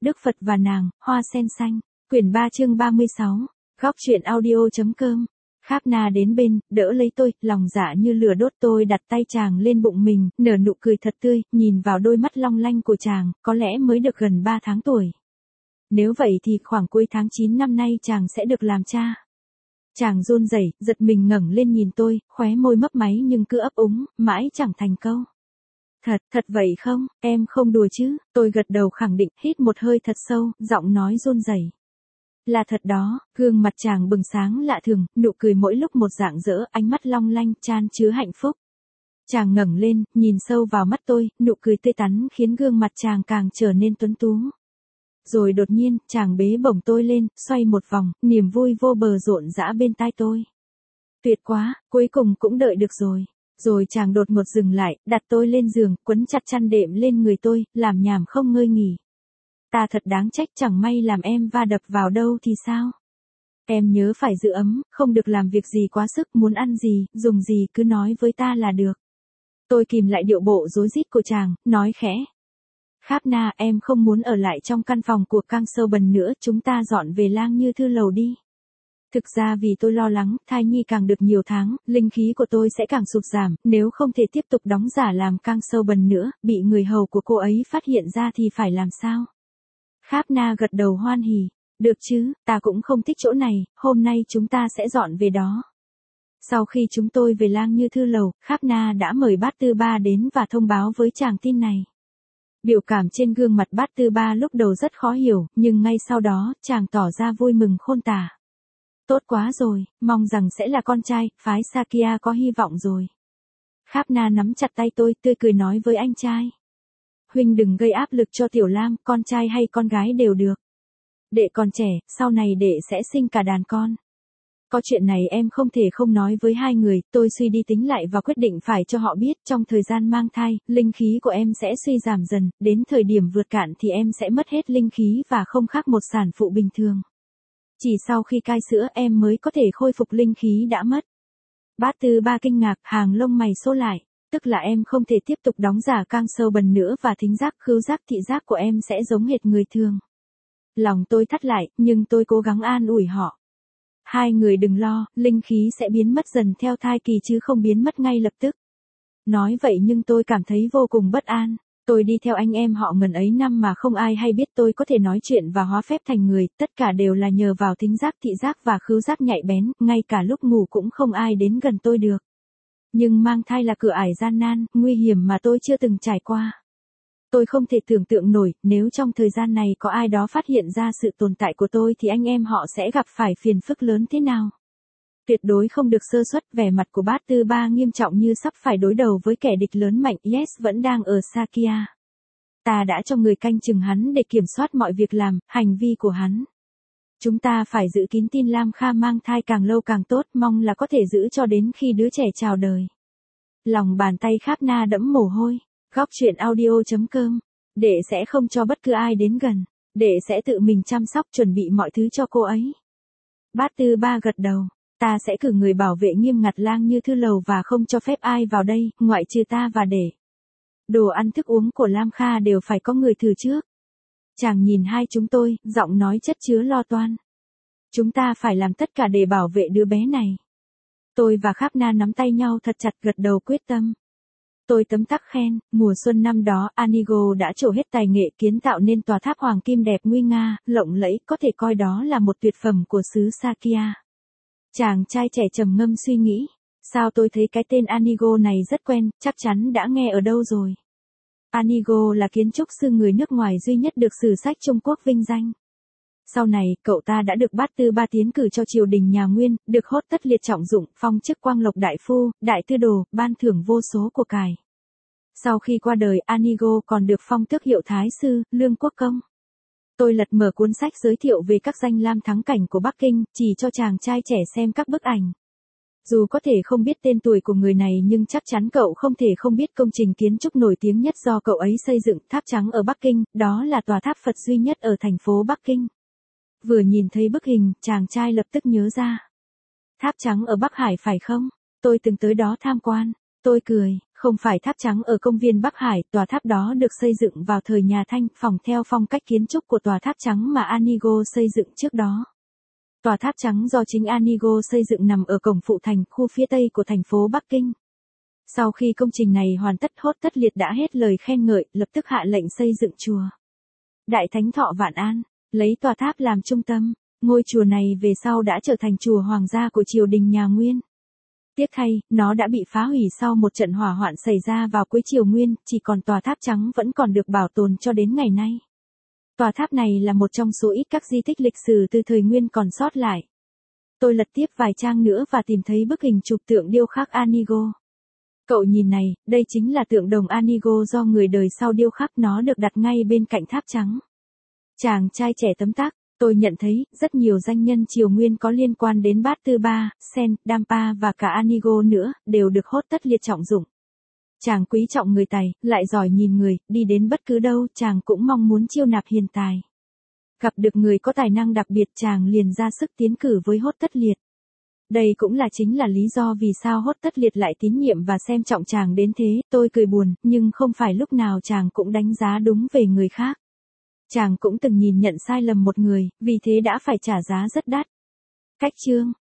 Đức Phật và nàng, hoa sen xanh. Quyển 3 chương 36. Góc truyện audio.com. Khapna đến bên, đỡ lấy tôi, lòng dạ như lửa đốt. Tôi đặt tay chàng lên bụng mình, nở nụ cười thật tươi, nhìn vào đôi mắt long lanh của chàng, có lẽ mới được gần 3 tháng tuổi. Nếu vậy thì khoảng cuối tháng 9 năm nay chàng sẽ được làm cha. Chàng run rẩy, giật mình ngẩng lên nhìn tôi, khóe môi mấp máy nhưng cứ ấp úng, mãi chẳng thành câu. Thật vậy không, em không đùa chứ? Tôi gật đầu khẳng định, hít một hơi thật sâu, giọng nói run rẩy. Là thật đó. Gương mặt chàng bừng sáng lạ thường, nụ cười mỗi lúc một rạng rỡ, ánh mắt long lanh, chan chứa hạnh phúc. Chàng ngẩng lên, nhìn sâu vào mắt tôi, nụ cười tươi tắn khiến gương mặt chàng càng trở nên tuấn tú. Rồi đột nhiên, chàng bế bổng tôi lên, xoay một vòng, niềm vui vô bờ rộn rã bên tai tôi. Tuyệt quá, cuối cùng cũng đợi được rồi. Rồi chàng đột ngột dừng lại, đặt tôi lên giường, quấn chặt chăn đệm lên người tôi, làm nhảm không ngơi nghỉ. Ta thật đáng trách, chẳng may làm em va đập vào đâu thì sao? Em nhớ phải giữ ấm, không được làm việc gì quá sức, muốn ăn gì, dùng gì cứ nói với ta là được. Tôi kìm lại điệu bộ rối rít của chàng, nói khẽ. Khapna, em không muốn ở lại trong căn phòng của Kang Seo-bần nữa, chúng ta dọn về Lang Như Thư lầu đi. Thực ra vì tôi lo lắng, thai nhi càng được nhiều tháng, linh khí của tôi sẽ càng sụt giảm, nếu không thể tiếp tục đóng giả làm Kang Seo-bần nữa, bị người hầu của cô ấy phát hiện ra thì phải làm sao? Khapna gật đầu hoan hỉ. Được chứ, ta cũng không thích chỗ này, hôm nay chúng ta sẽ dọn về đó. Sau khi chúng tôi về Lang Như Thư lầu, Khapna đã mời bát Tư Ba đến và thông báo với chàng tin này. Biểu cảm trên gương mặt bát Tư Ba lúc đầu rất khó hiểu, nhưng ngay sau đó, chàng tỏ ra vui mừng khôn tả. Tốt quá rồi, mong rằng sẽ là con trai, phái Sakya có hy vọng rồi. Khapna nắm chặt tay tôi, tươi cười nói với anh trai. Huynh đừng gây áp lực cho Tiểu Lam, con trai hay con gái đều được. Đệ còn trẻ, sau này đệ sẽ sinh cả đàn con. Có chuyện này em không thể không nói với hai người, tôi suy đi tính lại và quyết định phải cho họ biết, trong thời gian mang thai, linh khí của em sẽ suy giảm dần, đến thời điểm vượt cạn thì em sẽ mất hết linh khí và không khác một sản phụ bình thường. Chỉ sau khi cai sữa em mới có thể khôi phục linh khí đã mất. Bát Tư Ba kinh ngạc, hàng lông mày xô lại, tức là em không thể tiếp tục đóng giả Kang Seo-bần nữa và thính giác, khứu giác, thị giác của em sẽ giống hệt người thường. Lòng tôi thắt lại, nhưng tôi cố gắng an ủi họ. Hai người đừng lo, linh khí sẽ biến mất dần theo thai kỳ chứ không biến mất ngay lập tức. Nói vậy nhưng tôi cảm thấy vô cùng bất an. Tôi đi theo anh em họ ngần ấy năm mà không ai hay biết tôi có thể nói chuyện và hóa phép thành người, tất cả đều là nhờ vào thính giác, thị giác và khứu giác nhạy bén, ngay cả lúc ngủ cũng không ai đến gần tôi được. Nhưng mang thai là cửa ải gian nan, nguy hiểm mà tôi chưa từng trải qua. Tôi không thể tưởng tượng nổi, nếu trong thời gian này có ai đó phát hiện ra sự tồn tại của tôi thì anh em họ sẽ gặp phải phiền phức lớn thế nào. Tuyệt đối không được sơ suất, vẻ mặt của bát Tư Ba nghiêm trọng như sắp phải đối đầu với kẻ địch lớn mạnh. Yes vẫn đang ở Sakya. Ta đã cho người canh chừng hắn để kiểm soát mọi việc làm, hành vi của hắn. Chúng ta phải giữ kín tin Lam Kha mang thai càng lâu càng tốt, mong là có thể giữ cho đến khi đứa trẻ chào đời. Lòng bàn tay Khapna đẫm mồ hôi. Góc truyện audio.com. Đệ sẽ không cho bất cứ ai đến gần. Đệ sẽ tự mình chăm sóc, chuẩn bị mọi thứ cho cô ấy. Bát Tư Ba gật đầu. Ta sẽ cử người bảo vệ nghiêm ngặt Lang Như Thư lầu và không cho phép ai vào đây, ngoại trừ ta và đệ. Đồ ăn thức uống của Lam Kha đều phải có người thử trước. Chàng nhìn hai chúng tôi, giọng nói chất chứa lo toan. Chúng ta phải làm tất cả để bảo vệ đứa bé này. Tôi và Khapna nắm tay nhau thật chặt, gật đầu quyết tâm. Tôi tấm tắc khen, mùa xuân năm đó, Anigo đã trổ hết tài nghệ kiến tạo nên tòa tháp hoàng kim đẹp nguy nga, lộng lẫy, có thể coi đó là một tuyệt phẩm của xứ Sakya. Chàng trai trẻ trầm ngâm suy nghĩ, sao tôi thấy cái tên Anigo này rất quen, chắc chắn đã nghe ở đâu rồi. Anigo là kiến trúc sư người nước ngoài duy nhất được sử sách Trung Quốc vinh danh. Sau này, cậu ta đã được bát Tư Ba tiến cử cho triều đình nhà Nguyên, được hốt tất liệt trọng dụng, phong chức Quang Lộc đại phu, đại tư đồ, ban thưởng vô số của cải. Sau khi qua đời, Anigo còn được phong tước hiệu Thái sư, Lương Quốc công. Tôi lật mở cuốn sách giới thiệu về các danh lam thắng cảnh của Bắc Kinh, chỉ cho chàng trai trẻ xem các bức ảnh. Dù có thể không biết tên tuổi của người này nhưng chắc chắn cậu không thể không biết công trình kiến trúc nổi tiếng nhất do cậu ấy xây dựng, Tháp Trắng ở Bắc Kinh, đó là tòa tháp Phật duy nhất ở thành phố Bắc Kinh. Vừa nhìn thấy bức hình, chàng trai lập tức nhớ ra. Tháp Trắng ở Bắc Hải phải không? Tôi từng tới đó tham quan. Tôi cười, không phải tháp trắng ở công viên Bắc Hải, tòa tháp đó được xây dựng vào thời nhà Thanh, phòng theo phong cách kiến trúc của tòa tháp trắng mà Anigo xây dựng trước đó. Tòa tháp trắng do chính Anigo xây dựng nằm ở cổng phụ thành, khu phía tây của thành phố Bắc Kinh. Sau khi công trình này hoàn tất, Hốt Tất Liệt đã hết lời khen ngợi, lập tức hạ lệnh xây dựng chùa Đại Thánh Thọ Vạn An, lấy tòa tháp làm trung tâm. Ngôi chùa này về sau đã trở thành chùa hoàng gia của triều đình nhà Nguyên. Tiếc thay, nó đã bị phá hủy sau một trận hỏa hoạn xảy ra vào cuối triều Nguyên, chỉ còn tòa tháp trắng vẫn còn được bảo tồn cho đến ngày nay. Tòa tháp này là một trong số ít các di tích lịch sử từ thời Nguyên còn sót lại. Tôi lật tiếp vài trang nữa và tìm thấy bức hình chụp tượng điêu khắc Anigo. Cậu nhìn này, đây chính là tượng đồng Anigo do người đời sau điêu khắc, nó được đặt ngay bên cạnh tháp trắng. Chàng trai trẻ tấm tắc, tôi nhận thấy, rất nhiều danh nhân triều Nguyên có liên quan đến Bát Tư Ba, Sen, Dampa và cả Anigo nữa, đều được Hốt Tất Liệt trọng dụng. Chàng quý trọng người tài, lại giỏi nhìn người, đi đến bất cứ đâu, chàng cũng mong muốn chiêu nạp hiền tài. Gặp được người có tài năng đặc biệt, chàng liền ra sức tiến cử với Hốt Tất Liệt. Đây cũng chính là lý do vì sao Hốt Tất Liệt lại tín nhiệm và xem trọng chàng đến thế. Tôi cười buồn, nhưng không phải lúc nào chàng cũng đánh giá đúng về người khác. Chàng cũng từng nhìn nhận sai lầm một người, vì thế đã phải trả giá rất đắt. Cách chương